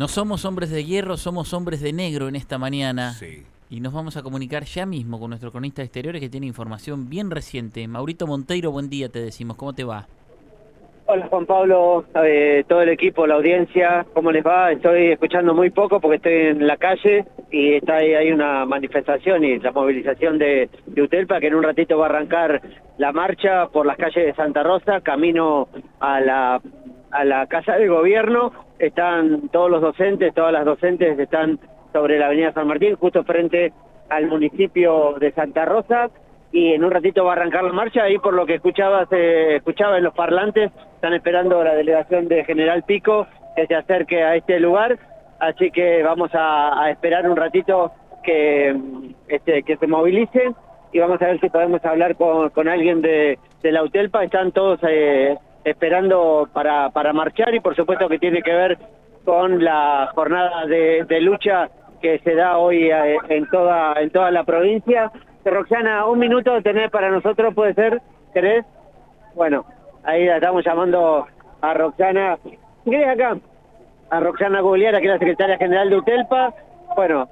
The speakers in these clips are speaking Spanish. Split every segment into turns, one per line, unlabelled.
No somos hombres de hierro, somos hombres de negro en esta mañana.
Sí.
Y nos vamos a comunicar ya mismo con nuestro cronista de exteriores que tiene información bien reciente. Maurito Monteiro, buen día, te decimos. ¿Cómo te va?
Hola Juan Pablo, todo el equipo, la audiencia, ¿cómo les va? Estoy escuchando muy poco porque estoy en la calle y hay una manifestación y la movilización de UTELPA, que en un ratito va a arrancar la marcha por las calles de Santa Rosa, camino a la Casa del Gobierno. Están todos los docentes, todas las docentes están sobre la avenida San Martín, justo frente al municipio de Santa Rosa, y en un ratito va a arrancar la marcha. Ahí, por lo que escuchaba en los parlantes, están esperando la delegación de General Pico que se acerque a este lugar, así que vamos a esperar un ratito que se movilicen y vamos a ver si podemos hablar con alguien de la UTELPA. Están todos esperando para marchar, y por supuesto que tiene que ver con la jornada de lucha que se da hoy en toda la provincia. Roxana, un minuto tenés para nosotros, ¿puede ser? ¿Querés? Bueno, ahí la estamos llamando a Roxana. ¿Querés acá? A Roxana Gugliara, que es la secretaria general de UTELPA. Bueno,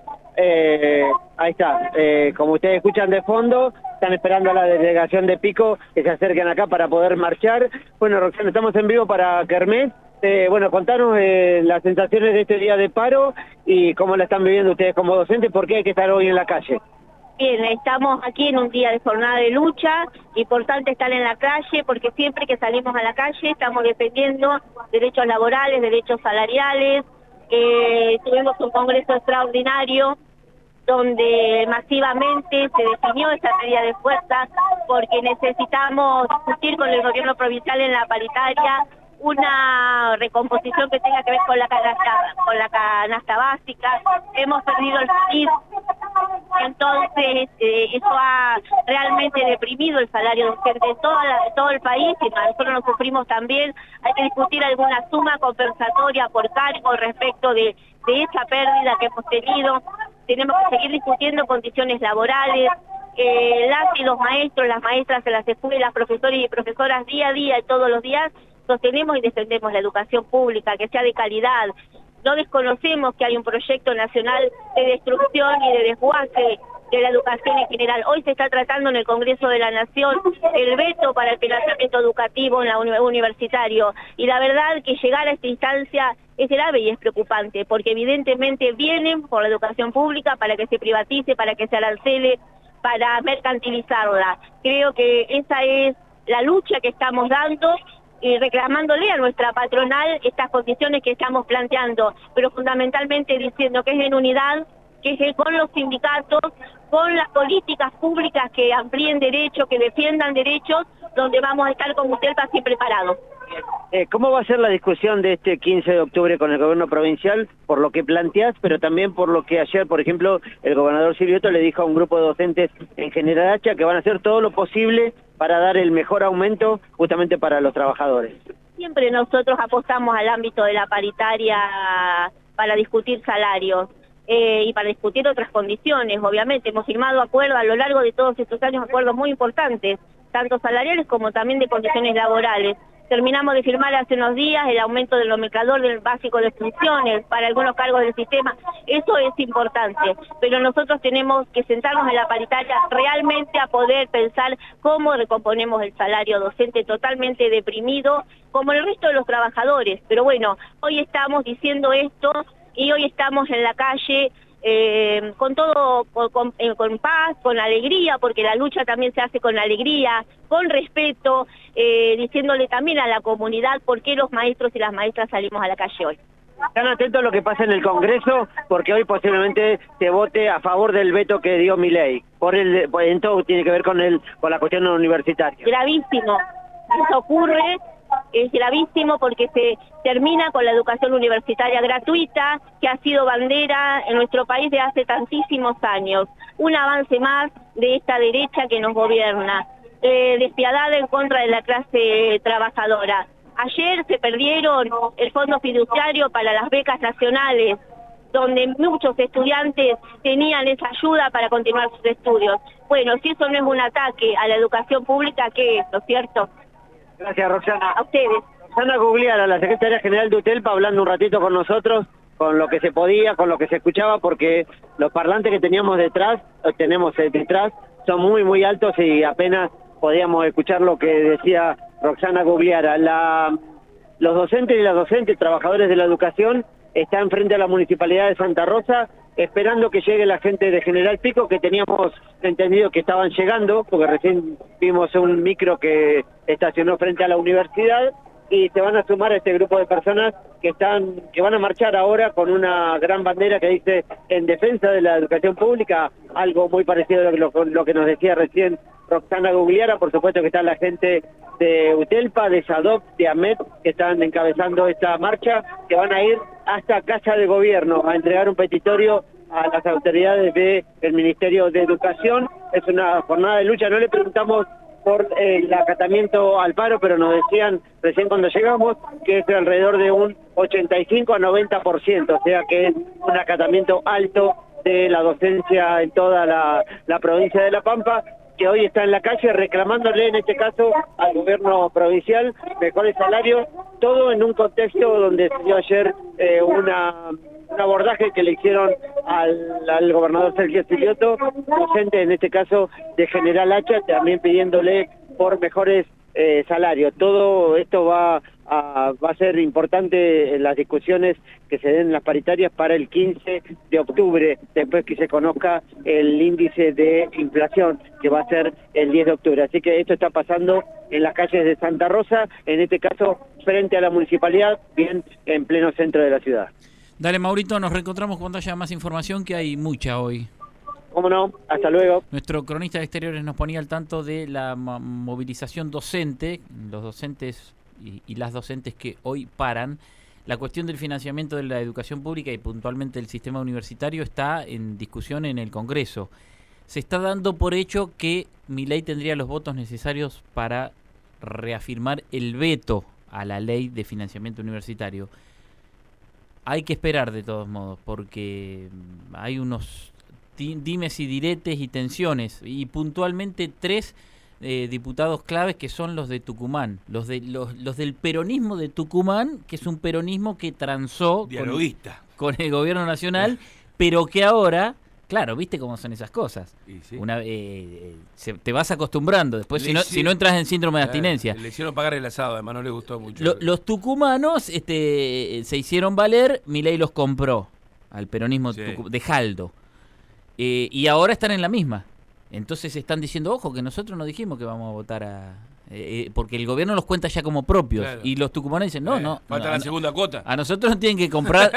ahí está. Como ustedes escuchan de fondo, están esperando a la delegación de Pico que se acerquen acá para poder marchar. Bueno, Roxana, estamos en vivo para Kermés. Bueno, contanos las sensaciones de este día de paro y cómo la están viviendo ustedes como docentes, por qué hay que estar hoy en la calle.
Bien, estamos aquí en un día de jornada de lucha, importante estar en la calle porque siempre que salimos a la calle estamos defendiendo derechos laborales, derechos salariales. Tuvimos un congreso extraordinario donde masivamente se definió esta medida de fuerza porque necesitamos discutir con el gobierno provincial en la paritaria una recomposición que tenga que ver con la canasta básica. Hemos perdido el PIB, entonces eso ha realmente deprimido el salario docente de todo el país, y nosotros lo sufrimos también. Hay que discutir alguna suma compensatoria por cargo respecto de esa pérdida que hemos tenido. Tenemos que seguir discutiendo condiciones laborales. Las y los maestros, las maestras en las escuelas, profesores y profesoras día a día y todos los días sostenemos y defendemos la educación pública, que sea de calidad. No desconocemos que hay un proyecto nacional de destrucción y de desguace de la educación en general. Hoy se está tratando en el Congreso de la Nación el veto para el financiamiento educativo en la universitario, y la verdad que llegar a esta instancia es grave y es preocupante, porque evidentemente vienen por la educación pública para que se privatice, para que se arancele, para mercantilizarla. Creo que esa es la lucha que estamos dando y reclamándole a nuestra patronal estas condiciones que estamos planteando, pero fundamentalmente diciendo que es en unidad, que es con los sindicatos, con las políticas públicas que amplíen derechos, que defiendan derechos, donde vamos a estar con UTELPA siempre parados.
¿Cómo va a ser la discusión de este 15 de octubre con el gobierno provincial, por lo que planteás, pero también por lo que ayer, por ejemplo, el gobernador Silvioto le dijo a un grupo de docentes en General Hacha que van a hacer todo lo posible para dar el mejor aumento justamente para los trabajadores?
Siempre nosotros apostamos al ámbito de la paritaria para discutir salarios y para discutir otras condiciones. Obviamente hemos firmado acuerdos a lo largo de todos estos años, acuerdos muy importantes, tanto salariales como también de condiciones laborales. Terminamos de firmar hace unos días el aumento del nomenclador del básico de funciones para algunos cargos del sistema. Eso es importante, pero nosotros tenemos que sentarnos en la paritaria realmente a poder pensar cómo recomponemos el salario docente totalmente deprimido, como el resto de los trabajadores. Pero bueno, hoy estamos diciendo esto y hoy estamos en la calle con todo, con paz, con alegría, porque la lucha también se hace con alegría, con respeto, diciéndole también a la comunidad por qué los maestros y las maestras salimos a la calle hoy.
Están atentos a lo que pasa en el Congreso, porque hoy posiblemente se vote a favor del veto que dio Milei. En todo tiene que ver con la cuestión universitaria.
Gravísimo. Eso ocurre, es gravísimo porque se termina con la educación universitaria gratuita, que ha sido bandera en nuestro país de hace tantísimos años. Un avance más de esta derecha que nos gobierna, despiadada en contra de la clase trabajadora. Ayer se perdieron el fondo fiduciario para las becas nacionales, donde muchos estudiantes tenían esa ayuda para continuar sus estudios. Bueno, si eso no es un ataque a la educación pública, ¿qué es, no es cierto?
Gracias, Roxana.
A ustedes.
Roxana Gugliara, la secretaria general de UTELPA, hablando un ratito con nosotros con lo que se podía, con lo que se escuchaba, porque los parlantes que tenemos detrás, son muy, muy altos y apenas podíamos escuchar lo que decía Roxana Gugliara. Los docentes y las docentes, trabajadores de la educación, están frente a la Municipalidad de Santa Rosa, esperando que llegue la gente de General Pico, que teníamos entendido que estaban llegando, porque recién vimos un micro que estacionó frente a la universidad, y se van a sumar a este grupo de personas que van a marchar ahora con una gran bandera que dice en defensa de la educación pública, algo muy parecido a lo que nos decía recién Roxana Gugliara. Por supuesto que está la gente de UTELPA, de SADOP, de AMET, que están encabezando esta marcha, que van a ir hasta Casa de Gobierno a entregar un petitorio a las autoridades del Ministerio de Educación. Es una jornada de lucha. No le preguntamos por el acatamiento al paro, pero nos decían recién cuando llegamos que es de alrededor de un 85 a 90%, o sea que es un acatamiento alto de la docencia en toda la provincia de La Pampa, que hoy está en la calle reclamándole, en este caso, al gobierno provincial mejores salarios, todo en un contexto donde se dio ayer un abordaje que le hicieron al gobernador Sergio Silioto, docente en este caso de General Hacha, también pidiéndole por mejores salarios. Todo esto va a ser importante en las discusiones que se den en las paritarias para el 15 de octubre, después que se conozca el índice de inflación, que va a ser el 10 de octubre. Así que esto está pasando en las calles de Santa Rosa, en este caso frente a la municipalidad, bien en pleno centro de la ciudad.
Dale, Maurito, nos reencontramos cuando haya más información, que hay mucha hoy.
¿Cómo no? Hasta luego.
Nuestro cronista de exteriores nos ponía al tanto de la movilización docente, los docentes y las docentes que hoy paran. La cuestión del financiamiento de la educación pública y puntualmente del sistema universitario está en discusión en el Congreso. Se está dando por hecho que Milei tendría los votos necesarios para reafirmar el veto a la ley de financiamiento universitario. Hay que esperar de todos modos, porque hay unos dimes y diretes y tensiones, y puntualmente tres diputados claves que son los de Tucumán, los del peronismo de Tucumán, que es un peronismo que transó con el gobierno nacional, pero que ahora, claro, viste cómo son esas cosas. Sí. Te vas acostumbrando. Después, si no entras en síndrome de abstinencia.
Le hicieron pagar el asado, además no le gustó mucho.
Los tucumanos se hicieron valer, Milei los compró al peronismo de Jaldo. Y ahora están en la misma. Entonces están diciendo, ojo, que nosotros no dijimos que vamos a votar porque el gobierno los cuenta ya como propios. Claro. Y los tucumanos dicen, no.
Falta la segunda cuota.
A nosotros nos tienen que comprar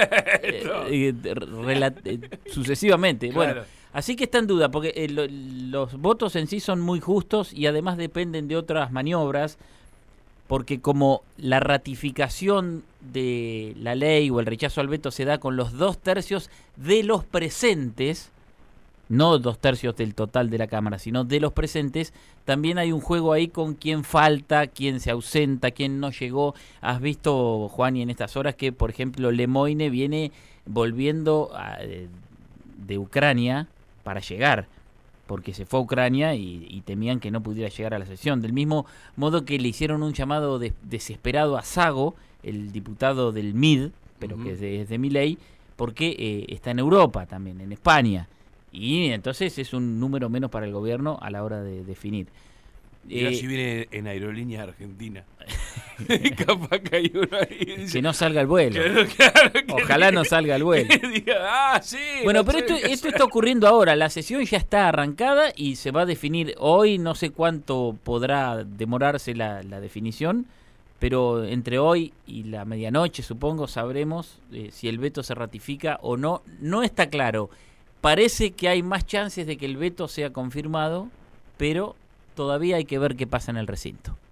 sucesivamente. Claro. Bueno, así que está en duda, porque los votos en sí son muy justos y además dependen de otras maniobras, porque como la ratificación de la ley o el rechazo al veto se da con los 2/3 de los presentes, no 2/3 del total de la Cámara, sino de los presentes, también hay un juego ahí con quién falta, quién se ausenta, quién no llegó. Has visto, Juan, y en estas horas que, por ejemplo, Lemoine viene volviendo de Ucrania para llegar, porque se fue a Ucrania y temían que no pudiera llegar a la sesión. Del mismo modo que le hicieron un llamado desesperado a Sago, el diputado del MID, pero que es de Milei, porque está en Europa también, en España. Y entonces es un número menos para el gobierno a la hora de definir.
Si viene en Aerolíneas Argentina. Capaz que hay uno ahí. Dice,
que no salga el vuelo.
Claro,
ojalá no salga el vuelo.
Sí,
bueno, pero esto está ocurriendo ahora. La sesión ya está arrancada y se va a definir hoy. No sé cuánto podrá demorarse la definición, pero entre hoy y la medianoche, supongo, sabremos si el veto se ratifica o no. No está claro. Parece que hay más chances de que el veto sea confirmado, pero todavía hay que ver qué pasa en el recinto.